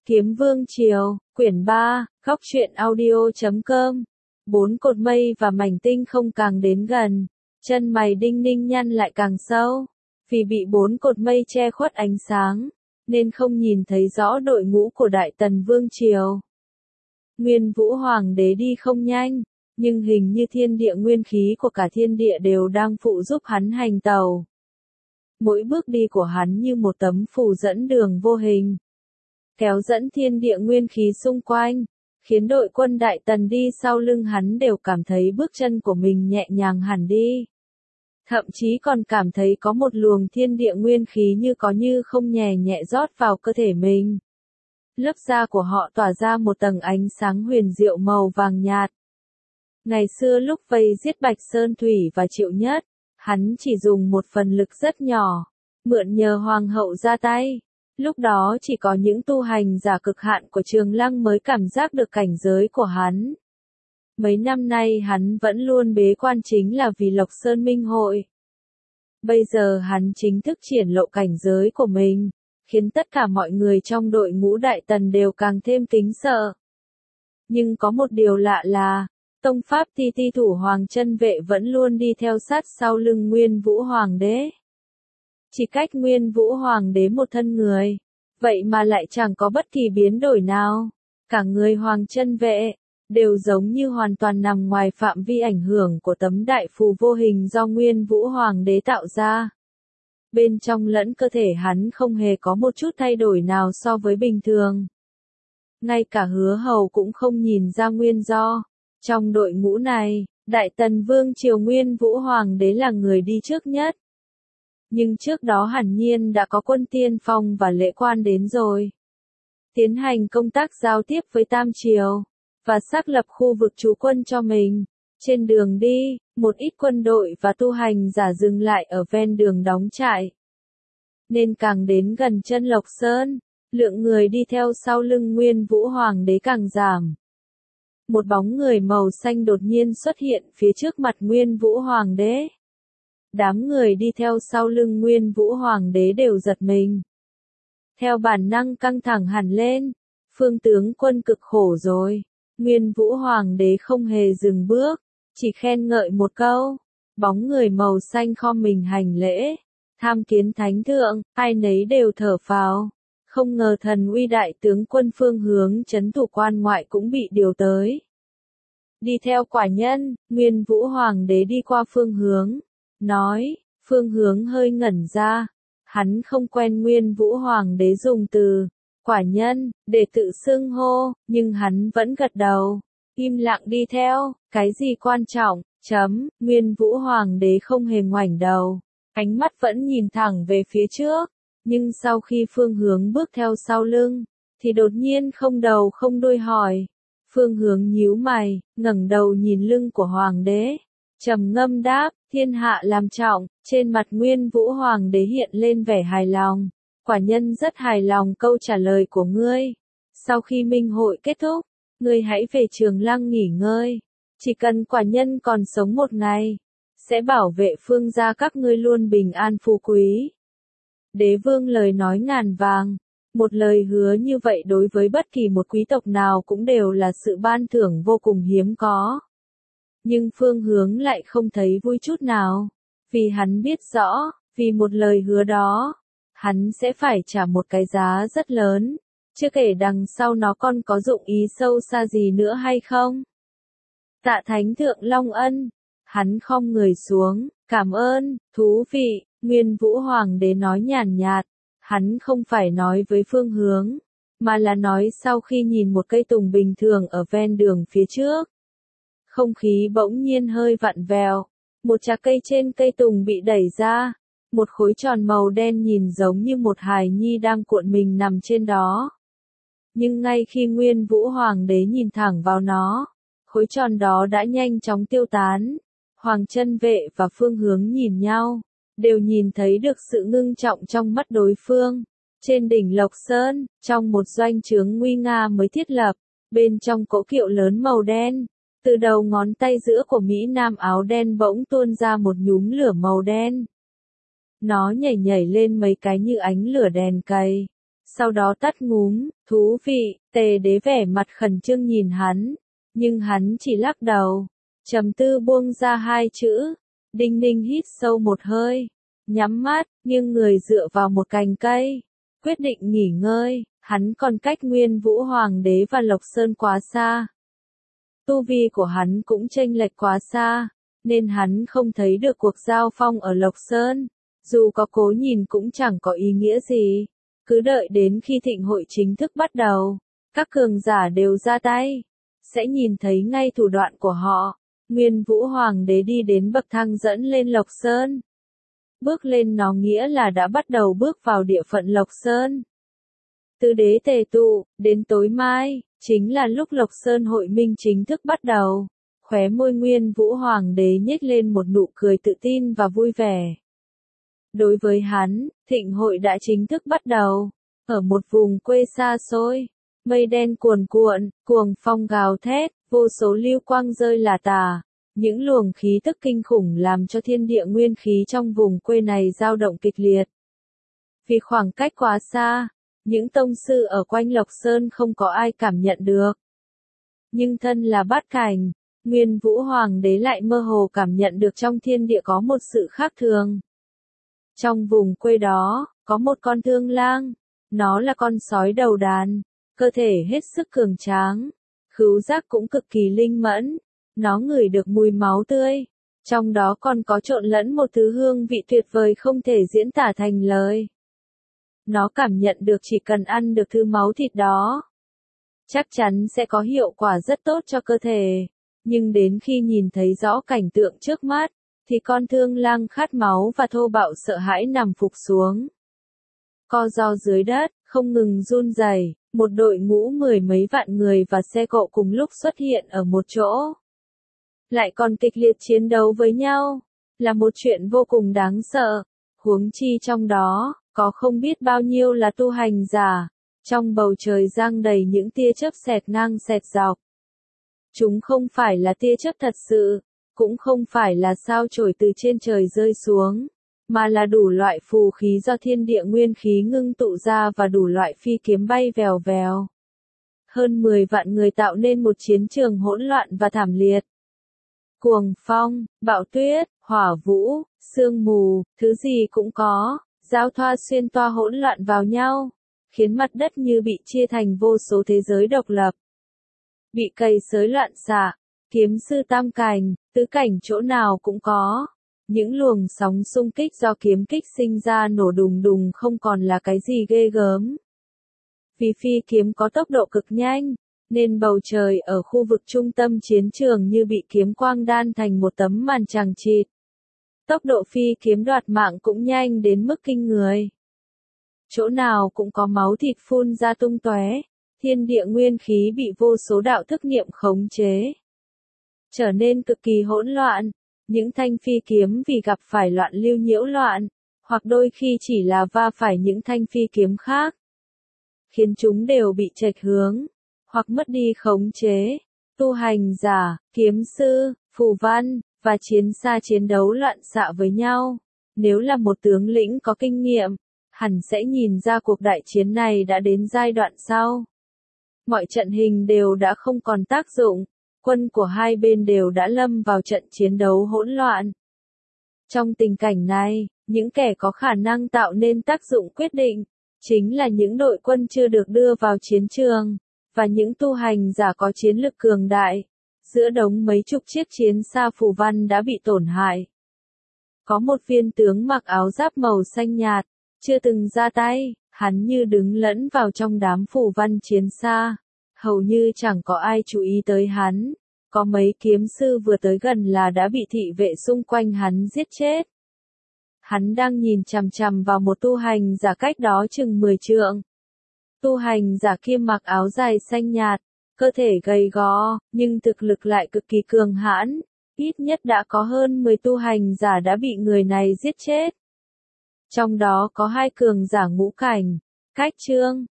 Kiếm Vương Triều, quyển 3, góc truyện audio.com. Bốn cột mây và mảnh tinh không càng đến gần, chân mày Đinh Ninh nhăn lại càng sâu, vì bị bốn cột mây che khuất ánh sáng, nên không nhìn thấy rõ đội ngũ của Đại Tần Vương Triều. Nguyên Vũ Hoàng đế đi không nhanh, nhưng hình như thiên địa nguyên khí của cả thiên địa đều đang phụ giúp hắn hành tàu. Mỗi bước đi của hắn như một tấm phù dẫn đường vô hình, kéo dẫn thiên địa nguyên khí xung quanh, khiến đội quân Đại Tần đi sau lưng hắn đều cảm thấy bước chân của mình nhẹ nhàng hẳn đi. Thậm chí còn cảm thấy có một luồng thiên địa nguyên khí như có như không nhẹ nhẹ rót vào cơ thể mình. Lớp da của họ tỏa ra một tầng ánh sáng huyền diệu màu vàng nhạt. Ngày xưa lúc vây giết Bạch Sơn Thủy và Triệu Nhất, hắn chỉ dùng một phần lực rất nhỏ, mượn nhờ Hoàng hậu ra tay. Lúc đó chỉ có những tu hành giả cực hạn của Trường Lăng mới cảm giác được cảnh giới của hắn. Mấy năm nay hắn vẫn luôn bế quan chính là vì Lộc Sơn Minh Hội. Bây giờ hắn chính thức triển lộ cảnh giới của mình, khiến tất cả mọi người trong đội ngũ Đại Tần đều càng thêm kính sợ. Nhưng có một điều lạ là, tông pháp Ti Ti Thủ Hoàng Chân Vệ vẫn luôn đi theo sát sau lưng Nguyên Vũ Hoàng đế. Chỉ cách Nguyên Vũ Hoàng đế một thân người, vậy mà lại chẳng có bất kỳ biến đổi nào. Cả người Hoàng Chân Vệ đều giống như hoàn toàn nằm ngoài phạm vi ảnh hưởng của tấm đại phù vô hình do Nguyên Vũ Hoàng đế tạo ra. Bên trong lẫn cơ thể hắn không hề có một chút thay đổi nào so với bình thường. Ngay cả Hứa Hầu cũng không nhìn ra nguyên do. Trong đội ngũ này, Đại Tần Vương Triều Nguyên Vũ Hoàng đế là người đi trước nhất. Nhưng trước đó hẳn nhiên đã có quân tiên phong và lễ quan đến rồi. Tiến hành công tác giao tiếp với Tam Triều, và xác lập khu vực trú quân cho mình. Trên đường đi, một ít quân đội và tu hành giả dừng lại ở ven đường đóng trại. Nên càng đến gần chân Lộc Sơn, lượng người đi theo sau lưng Nguyên Vũ Hoàng đế càng giảm. Một bóng người màu xanh đột nhiên xuất hiện phía trước mặt Nguyên Vũ Hoàng đế. Đám người đi theo sau lưng Nguyên Vũ Hoàng đế đều giật mình. Theo bản năng căng thẳng hẳn lên, Phương tướng quân cực khổ rồi. Nguyên Vũ Hoàng đế không hề dừng bước, chỉ khen ngợi một câu. Bóng người màu xanh khom mình hành lễ, tham kiến thánh thượng, ai nấy đều thở phào. Không ngờ thần uy đại tướng quân Phương Hướng trấn thủ quan ngoại cũng bị điều tới. Đi theo quả nhân, Nguyên Vũ Hoàng đế đi qua Phương Hướng, nói. Phương Hướng hơi ngẩn ra, hắn không quen Nguyên Vũ Hoàng đế dùng từ quả nhân để tự xưng hô, nhưng hắn vẫn gật đầu, im lặng đi theo. Cái gì quan trọng? Nguyên Vũ Hoàng đế không hề ngoảnh đầu, ánh mắt vẫn nhìn thẳng về phía trước. Nhưng sau khi Phương Hướng bước theo sau lưng, thì đột nhiên không đầu không đuôi hỏi. Phương Hướng nhíu mày, ngẩng đầu nhìn lưng của Hoàng đế, trầm ngâm đáp, thiên hạ làm trọng. Trên mặt Nguyên Vũ Hoàng đế hiện lên vẻ hài lòng. Quả nhân rất hài lòng câu trả lời của ngươi. Sau khi minh hội kết thúc, ngươi hãy về Trường Lăng nghỉ ngơi. Chỉ cần quả nhân còn sống một ngày, sẽ bảo vệ Phương gia các ngươi luôn bình an phú quý. Đế vương lời nói ngàn vàng, một lời hứa như vậy đối với bất kỳ một quý tộc nào cũng đều là sự ban thưởng vô cùng hiếm có. Nhưng Phương Hướng lại không thấy vui chút nào, vì hắn biết rõ, vì một lời hứa đó, hắn sẽ phải trả một cái giá rất lớn, chưa kể đằng sau nó còn có dụng ý sâu xa gì nữa hay không. Tạ Thánh thượng long ân, hắn khom người xuống, cảm ơn, thú vị. Nguyên Vũ Hoàng đế nói nhàn nhạt, hắn không phải nói với Phương Hướng, mà là nói sau khi nhìn một cây tùng bình thường ở ven đường phía trước. Không khí bỗng nhiên hơi vặn vẹo, một chạc cây trên cây tùng bị đẩy ra, một khối tròn màu đen nhìn giống như một hài nhi đang cuộn mình nằm trên đó. Nhưng ngay khi Nguyên Vũ Hoàng đế nhìn thẳng vào nó, khối tròn đó đã nhanh chóng tiêu tán. Hoàng Chân Vệ và Phương Hướng nhìn nhau, đều nhìn thấy được sự ngưng trọng trong mắt đối phương. Trên đỉnh Lộc Sơn, trong một doanh trướng nguy nga mới thiết lập, bên trong cỗ kiệu lớn màu đen, từ đầu ngón tay giữa của Mỹ Nam áo đen bỗng tuôn ra một nhúm lửa màu đen. Nó nhảy nhảy lên mấy cái như ánh lửa đèn cầy, sau đó tắt ngúm, thú vị, Tề Đế vẻ mặt khẩn trương nhìn hắn, nhưng hắn chỉ lắc đầu, trầm tư buông ra hai chữ. Đinh Ninh hít sâu một hơi, nhắm mắt, nghiêng người dựa vào một cành cây, quyết định nghỉ ngơi, hắn còn cách Nguyên Vũ Hoàng đế và Lộc Sơn quá xa. Tu vi của hắn cũng chênh lệch quá xa, nên hắn không thấy được cuộc giao phong ở Lộc Sơn, dù có cố nhìn cũng chẳng có ý nghĩa gì, cứ đợi đến khi thịnh hội chính thức bắt đầu, các cường giả đều ra tay, sẽ nhìn thấy ngay thủ đoạn của họ. Nguyên Vũ Hoàng đế đi đến bậc thang dẫn lên Lộc Sơn. Bước lên nó nghĩa là đã bắt đầu bước vào địa phận Lộc Sơn. Tứ đế tề tụ, đến tối mai, chính là lúc Lộc Sơn hội minh chính thức bắt đầu. Khóe môi Nguyên Vũ Hoàng đế nhếch lên một nụ cười tự tin và vui vẻ. Đối với hắn, thịnh hội đã chính thức bắt đầu. Ở một vùng quê xa xôi, mây đen cuồn cuộn, cuồng phong gào thét, vô số lưu quang rơi lả tả. Những luồng khí tức kinh khủng làm cho thiên địa nguyên khí trong vùng quê này dao động kịch liệt. Vì khoảng cách quá xa, những tông sư ở quanh Lộc Sơn không có ai cảm nhận được. Nhưng thân là bát cảnh, Nguyên Vũ Hoàng đế lại mơ hồ cảm nhận được trong thiên địa có một sự khác thường. Trong vùng quê đó, có một con thương lang, nó là con sói đầu đàn, cơ thể hết sức cường tráng, khứu giác cũng cực kỳ linh mẫn, nó ngửi được mùi máu tươi, trong đó còn có trộn lẫn một thứ hương vị tuyệt vời không thể diễn tả thành lời. Nó cảm nhận được chỉ cần ăn được thứ máu thịt đó, chắc chắn sẽ có hiệu quả rất tốt cho cơ thể, nhưng đến khi nhìn thấy rõ cảnh tượng trước mắt, thì con thương lang khát máu và thô bạo sợ hãi nằm phục xuống. Co ro dưới đất, không ngừng run rẩy, một đội ngũ mười mấy vạn người và xe cộ cùng lúc xuất hiện ở một chỗ. Lại còn kịch liệt chiến đấu với nhau, là một chuyện vô cùng đáng sợ, huống chi trong đó, có không biết bao nhiêu là tu hành giả, trong bầu trời giăng đầy những tia chớp xẹt ngang xẹt dọc. Chúng không phải là tia chớp thật sự, cũng không phải là sao chổi từ trên trời rơi xuống, mà là đủ loại phù khí do thiên địa nguyên khí ngưng tụ ra và đủ loại phi kiếm bay vèo vèo. Hơn 10 vạn người tạo nên một chiến trường hỗn loạn và thảm liệt. Cuồng phong, bão tuyết, hỏa vũ, sương mù, thứ gì cũng có, giao thoa xuyên toa hỗn loạn vào nhau, khiến mặt đất như bị chia thành vô số thế giới độc lập. Bị cày xới loạn xạ, kiếm sư tam cảnh, tứ cảnh chỗ nào cũng có. Những luồng sóng xung kích do kiếm kích sinh ra nổ đùng đùng không còn là cái gì ghê gớm. Vì phi kiếm có tốc độ cực nhanh, nên bầu trời ở khu vực trung tâm chiến trường như bị kiếm quang đan thành một tấm màn chằng chịt. Tốc độ phi kiếm đoạt mạng cũng nhanh đến mức kinh người. Chỗ nào cũng có máu thịt phun ra tung tóe, thiên địa nguyên khí bị vô số đạo thức niệm khống chế, trở nên cực kỳ hỗn loạn. Những thanh phi kiếm vì gặp phải loạn lưu nhiễu loạn, hoặc đôi khi chỉ là va phải những thanh phi kiếm khác, khiến chúng đều bị chệch hướng, hoặc mất đi khống chế. Tu hành giả, kiếm sư, phù văn, và chiến xa chiến đấu loạn xạ với nhau. Nếu là một tướng lĩnh có kinh nghiệm, hẳn sẽ nhìn ra cuộc đại chiến này đã đến giai đoạn sau. Mọi trận hình đều đã không còn tác dụng. Quân của hai bên đều đã lâm vào trận chiến đấu hỗn loạn. Trong tình cảnh này, những kẻ có khả năng tạo nên tác dụng quyết định, chính là những đội quân chưa được đưa vào chiến trường, và những tu hành giả có chiến lực cường đại. Giữa đống mấy chục chiếc chiến xa phù văn đã bị tổn hại. Có một viên tướng mặc áo giáp màu xanh nhạt, chưa từng ra tay, hắn như đứng lẫn vào trong đám phù văn chiến xa. Hầu như chẳng có ai chú ý tới hắn, có mấy kiếm sư vừa tới gần là đã bị thị vệ xung quanh hắn giết chết. Hắn đang nhìn chằm chằm vào một tu hành giả cách đó chừng 10 trượng. Tu hành giả kia mặc áo dài xanh nhạt, cơ thể gầy gò, nhưng thực lực lại cực kỳ cường hãn, ít nhất đã có hơn 10 tu hành giả đã bị người này giết chết. Trong đó có 2 cường giả ngũ cảnh, Cách Trương,